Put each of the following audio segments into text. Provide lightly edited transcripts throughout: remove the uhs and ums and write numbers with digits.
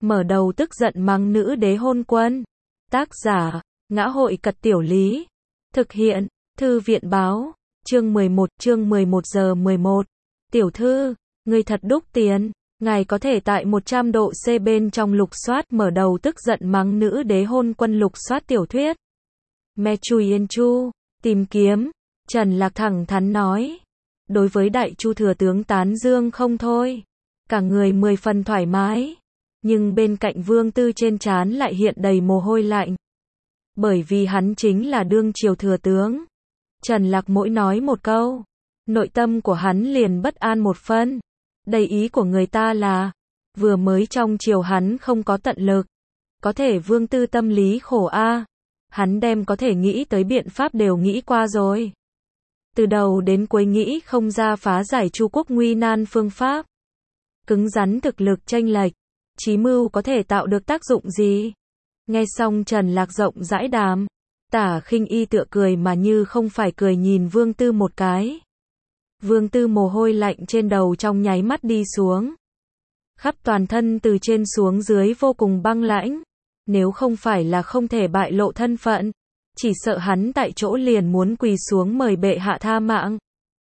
mở đầu tức giận mắng nữ đế hôn quân. Tác giả, Ngã hội Cật Tiểu Lý. Thực hiện, Thư viện báo, chương 11 giờ 11. Tiểu thư, người thật đúc tiền, ngài có thể tại 100 độ C bên trong lục soát mở đầu tức giận mắng nữ đế hôn quân lục soát tiểu thuyết. Me Chui Yên Chu, tìm kiếm, Trần Lạc thẳng thắn nói. Đối với đại chu thừa tướng tán dương không thôi. Cả người 10 phần thoải mái. Nhưng bên cạnh Vương Tư trên trán lại hiện đầy mồ hôi lạnh. Bởi vì hắn chính là đương triều thừa tướng. Trần Lạc mỗi nói một câu, nội tâm của hắn liền bất an một phân. Đây ý của người ta là, vừa mới trong triều hắn không có tận lực. Có thể Vương Tư tâm lý khổ a. Hắn đem có thể nghĩ tới biện pháp đều nghĩ qua rồi. Từ đầu đến cuối nghĩ không ra phá giải Chu quốc nguy nan phương pháp. Cứng rắn thực lực chênh lệch, chí mưu có thể tạo được tác dụng gì? Nghe xong Trần Lạc rộng rãi đàm, Tả Khinh Y tựa cười mà như không phải cười nhìn Vương Tư một cái. Vương Tư mồ hôi lạnh trên đầu trong nháy mắt đi xuống. Khắp toàn thân từ trên xuống dưới vô cùng băng lãnh. Nếu không phải là không thể bại lộ thân phận, chỉ sợ hắn tại chỗ liền muốn quỳ xuống mời bệ hạ tha mạng.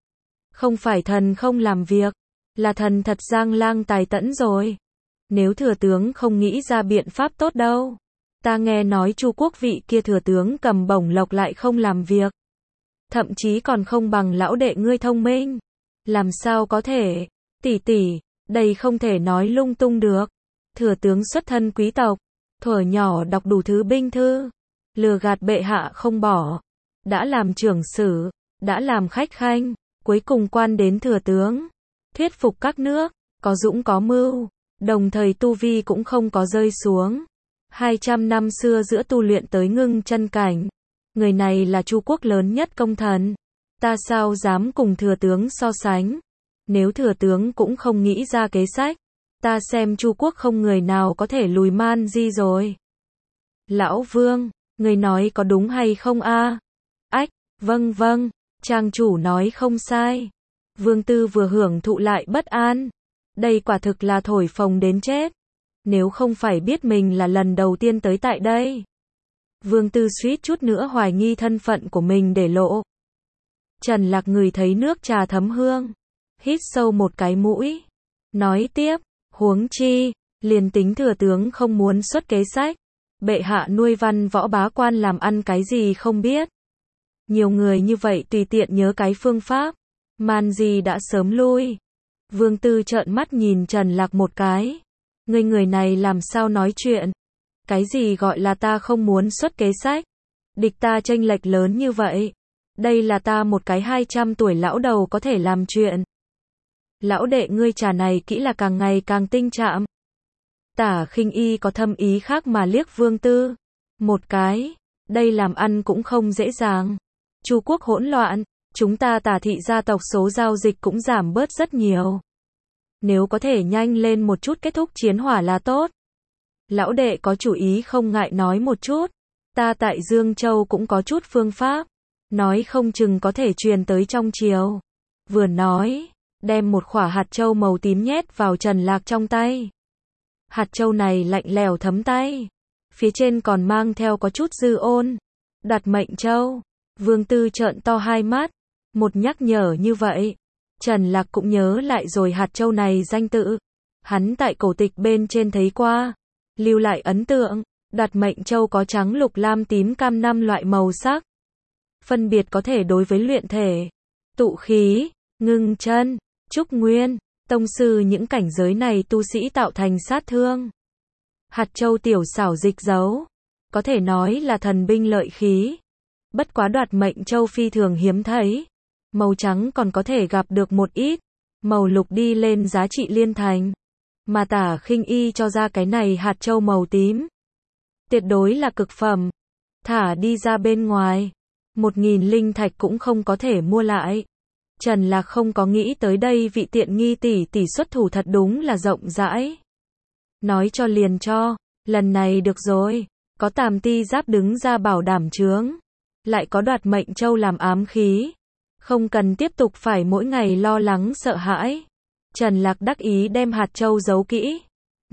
Không phải thần không làm việc, là thần thật giang lang tài tẫn rồi. Nếu thừa tướng không nghĩ ra biện pháp tốt đâu. Ta nghe nói Chu quốc vị kia thừa tướng cầm bổng lộc lại không làm việc. Thậm chí còn không bằng lão đệ ngươi thông minh. Làm sao có thể, tỷ tỷ, đây không thể nói lung tung được. Thừa tướng xuất thân quý tộc, thuở nhỏ đọc đủ thứ binh thư, lừa gạt bệ hạ không bỏ. Đã làm trưởng sử, đã làm khách khanh, cuối cùng quan đến thừa tướng. Thuyết phục các nước, có dũng có mưu, đồng thời tu vi cũng không có rơi xuống. 200 năm xưa giữa tu luyện tới ngưng chân cảnh. Người này là Chu quốc lớn nhất công thần. Ta sao dám cùng thừa tướng so sánh. Nếu thừa tướng cũng không nghĩ ra kế sách, ta xem Chu quốc không người nào có thể lùi man di rồi. Lão Vương, người nói có đúng hay không a? Ách, vâng, trang chủ nói không sai. Vương Tư vừa hưởng thụ lại bất an. Đây quả thực là thổi phồng đến chết. Nếu không phải biết mình là lần đầu tiên tới tại đây. Vương Tư suýt chút nữa hoài nghi thân phận của mình để lộ. Trần Lạc ngửi thấy nước trà thấm hương. Hít sâu một cái mũi. Nói tiếp, huống chi, liền tính thừa tướng không muốn xuất kế sách. Bệ hạ nuôi văn võ bá quan làm ăn cái gì không biết. Nhiều người như vậy tùy tiện nhớ cái phương pháp. Man di đã sớm lui. Vương Tư trợn mắt nhìn Trần Lạc một cái. Người này làm sao nói chuyện? Cái gì gọi là ta không muốn xuất kế sách? Địch ta chênh lệch lớn như vậy. Đây là ta một cái 200 tuổi lão đầu có thể làm chuyện. Lão đệ ngươi trà này kỹ là càng ngày càng tinh trạm. Tả Khinh Y có thâm ý khác mà liếc Vương Tư. Một cái, đây làm ăn cũng không dễ dàng. Chu quốc hỗn loạn, chúng ta Tả thị gia tộc số giao dịch cũng giảm bớt rất nhiều. Nếu có thể nhanh lên một chút kết thúc chiến hỏa là tốt. Lão đệ có chủ ý không ngại nói một chút. Ta tại Dương Châu cũng có chút phương pháp. Nói không chừng có thể truyền tới trong triều. Vừa nói, đem một quả hạt châu màu tím nhét vào Trần Lạc trong tay. Hạt châu này lạnh lẽo thấm tay. Phía trên còn mang theo có chút dư ôn. Đoạt mệnh châu. Vương Tư trợn to hai mắt. Một nhắc nhở như vậy. Trần Lạc cũng nhớ lại rồi hạt châu này danh tự. Hắn tại cổ tịch bên trên thấy qua. Lưu lại ấn tượng. Đoạt mệnh châu có trắng lục lam tím cam 5 loại màu sắc. Phân biệt có thể đối với luyện thể, tụ khí, ngưng chân, trúc nguyên, tông sư những cảnh giới này tu sĩ tạo thành sát thương. Hạt châu tiểu xảo dịch giấu, có thể nói là thần binh lợi khí. Bất quá đoạt mệnh châu phi thường hiếm thấy. Màu trắng còn có thể gặp được một ít, màu lục đi lên giá trị liên thành. Mà Tả Khinh Y cho ra cái này hạt châu màu tím. Tuyệt đối là cực phẩm. Thả đi ra bên ngoài. 1000 linh thạch cũng không có thể mua lại. Trần Lạc không có nghĩ tới đây vị tiện nghi tỷ tỷ xuất thủ thật đúng là rộng rãi. Nói cho liền cho, lần này được rồi. Có Tàm Ti Giáp đứng ra bảo đảm chướng. Lại có đoạt mệnh châu làm ám khí. Không cần tiếp tục phải mỗi ngày lo lắng sợ hãi. Trần Lạc đắc ý đem hạt châu giấu kỹ.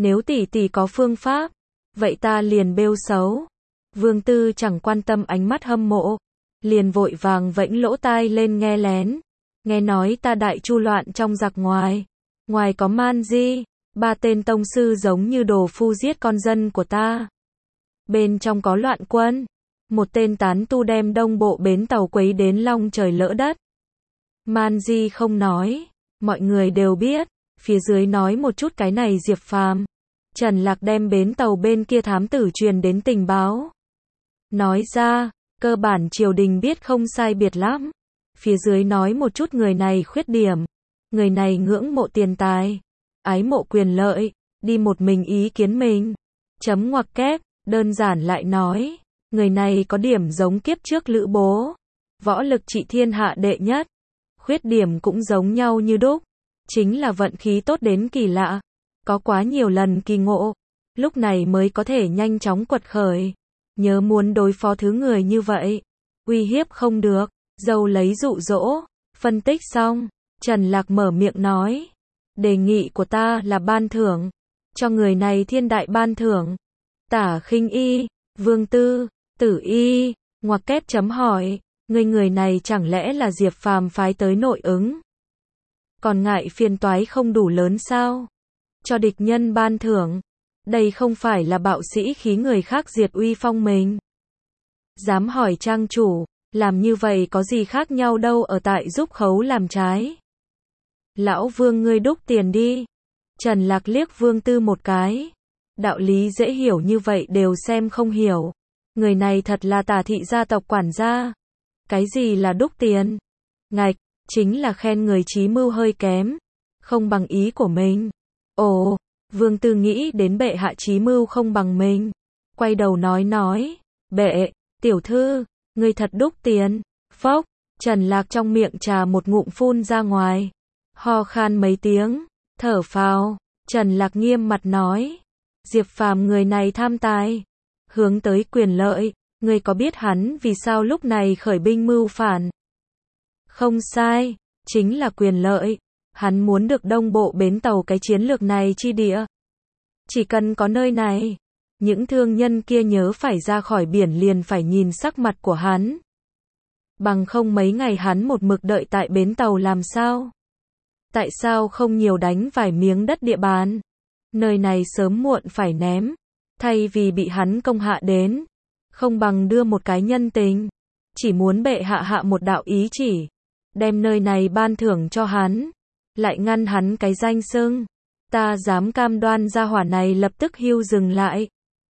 Nếu tỷ tỷ có phương pháp, vậy ta liền bêu xấu. Vương Tư chẳng quan tâm ánh mắt hâm mộ, liền vội vàng vẫy lỗ tai lên nghe lén. Nghe nói ta đại chu loạn trong giặc ngoài. Ngoài có Man Di, 3 tên tông sư giống như đồ phu giết con dân của ta. Bên trong có loạn quân. Một tên tán tu đem đông bộ bến tàu quấy đến long trời lỡ đất. Man Di không nói, mọi người đều biết. Phía dưới nói một chút cái này Diệp Phàm. Trần Lạc đem bến tàu bên kia thám tử truyền đến tình báo. Nói ra, cơ bản triều đình biết không sai biệt lắm. Phía dưới nói một chút người này khuyết điểm. Người này ngưỡng mộ tiền tài, ái mộ quyền lợi, đi một mình ý kiến mình. Chấm ngoặc kép, đơn giản lại nói, người này có điểm giống kiếp trước Lữ Bố. Võ lực trị thiên hạ đệ nhất. Khuyết điểm cũng giống nhau như đúc. Chính là vận khí tốt đến kỳ lạ. Có quá nhiều lần kỳ ngộ. Lúc này mới có thể nhanh chóng quật khởi. Nhớ muốn đối phó thứ người như vậy. Uy hiếp không được. Dâu lấy dụ dỗ. Phân tích xong. Trần Lạc mở miệng nói. Đề nghị của ta là ban thưởng. Cho người này thiên đại ban thưởng. Tả Khinh Y, Vương Tư, Tử Y, ngoặc kép chấm hỏi. Người này chẳng lẽ là Diệp Phàm phái tới nội ứng? Còn ngại phiền toái không đủ lớn sao? Cho địch nhân ban thưởng. Đây không phải là bạo sĩ khí người khác diệt uy phong mình. Dám hỏi trang chủ, làm như vậy có gì khác nhau đâu ở tại giúp khấu làm trái. Lão Vương ngươi đúc tiền đi. Trần Lạc liếc Vương Tư một cái. Đạo lý dễ hiểu như vậy đều xem không hiểu. Người này thật là Tả thị gia tộc quản gia. Cái gì là đúc tiền? Ngạch, chính là khen người trí mưu hơi kém. Không bằng ý của mình. Ồ, Vương Tư nghĩ đến bệ hạ trí mưu không bằng mình. Quay đầu nói. Bệ, tiểu thư, ngươi thật đúc tiền. Phốc, Trần Lạc trong miệng trà một ngụm phun ra ngoài. Ho khan mấy tiếng, thở phào. Trần Lạc nghiêm mặt nói. Diệp Phàm người này tham tài. Hướng tới quyền lợi. Ngươi có biết hắn vì sao lúc này khởi binh mưu phản? Không sai, chính là quyền lợi. Hắn muốn được đông bộ bến tàu cái chiến lược này chi địa. Chỉ cần có nơi này, những thương nhân kia nhớ phải ra khỏi biển liền phải nhìn sắc mặt của hắn. Bằng không mấy ngày hắn một mực đợi tại bến tàu làm sao? Tại sao không nhiều đánh vài miếng đất địa bàn? Nơi này sớm muộn phải ném. Thay vì bị hắn công hạ đến, không bằng đưa một cái nhân tình. Chỉ muốn bệ hạ hạ một đạo ý chỉ. Đem nơi này ban thưởng cho hắn. Lại ngăn hắn cái danh xưng. Ta dám cam đoan gia hỏa này lập tức hưu dừng lại.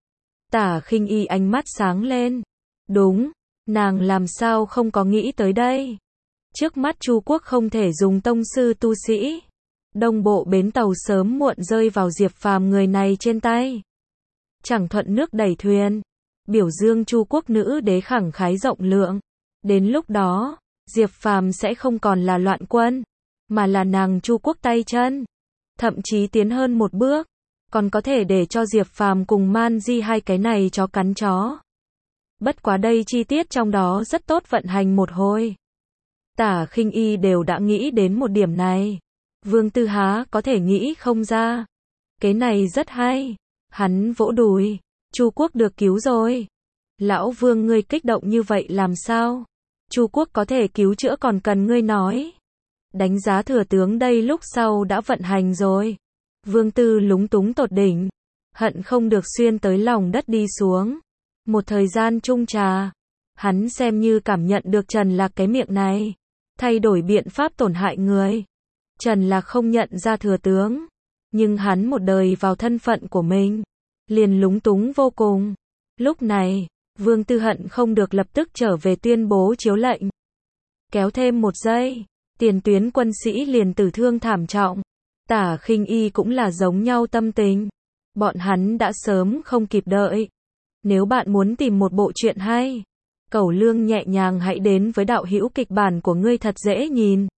Tả Khinh Y ánh mắt sáng lên. Đúng, nàng làm sao không có nghĩ tới đây. Trước mắt Chu quốc không thể dùng tông sư tu sĩ. Đông bộ bến tàu sớm muộn rơi vào Diệp Phàm người này trên tay. Chẳng thuận nước đẩy thuyền. Biểu dương Chu quốc nữ đế khẳng khái rộng lượng. Đến lúc đó, Diệp Phàm sẽ không còn là loạn quân, mà là nàng Chu quốc tay chân. Thậm chí tiến hơn một bước, còn có thể để cho Diệp Phàm cùng Man Di hai cái này chó cắn chó. Bất quá đây chi tiết trong đó rất tốt vận hành một hồi. Tả Khinh Y đều đã nghĩ đến một điểm này. Vương Tư há có thể nghĩ không ra. Cái này rất hay. Hắn vỗ đùi. Chu quốc được cứu rồi. Lão Vương ngươi kích động như vậy làm sao? Chu quốc có thể cứu chữa còn cần ngươi nói. Đánh giá thừa tướng đây lúc sau đã vận hành rồi. Vương Tư lúng túng tột đỉnh. Hận không được xuyên tới lòng đất đi xuống. Một thời gian chung trà. Hắn xem như cảm nhận được Trần Lạc cái miệng này. Thay đổi biện pháp tổn hại người. Trần Lạc không nhận ra thừa tướng. Nhưng hắn một đời vào thân phận của mình. Liền lúng túng vô cùng. Lúc này, Vương Tư hận không được lập tức trở về tuyên bố chiếu lệnh. Kéo thêm một giây, tiền tuyến quân sĩ liền tử thương thảm trọng. Tả Khinh Y cũng là giống nhau tâm tình. Bọn hắn đã sớm không kịp đợi. Nếu bạn muốn tìm một bộ truyện hay, Cẩu Lương nhẹ nhàng hãy đến với đạo hữu kịch bản của ngươi thật dễ nhìn.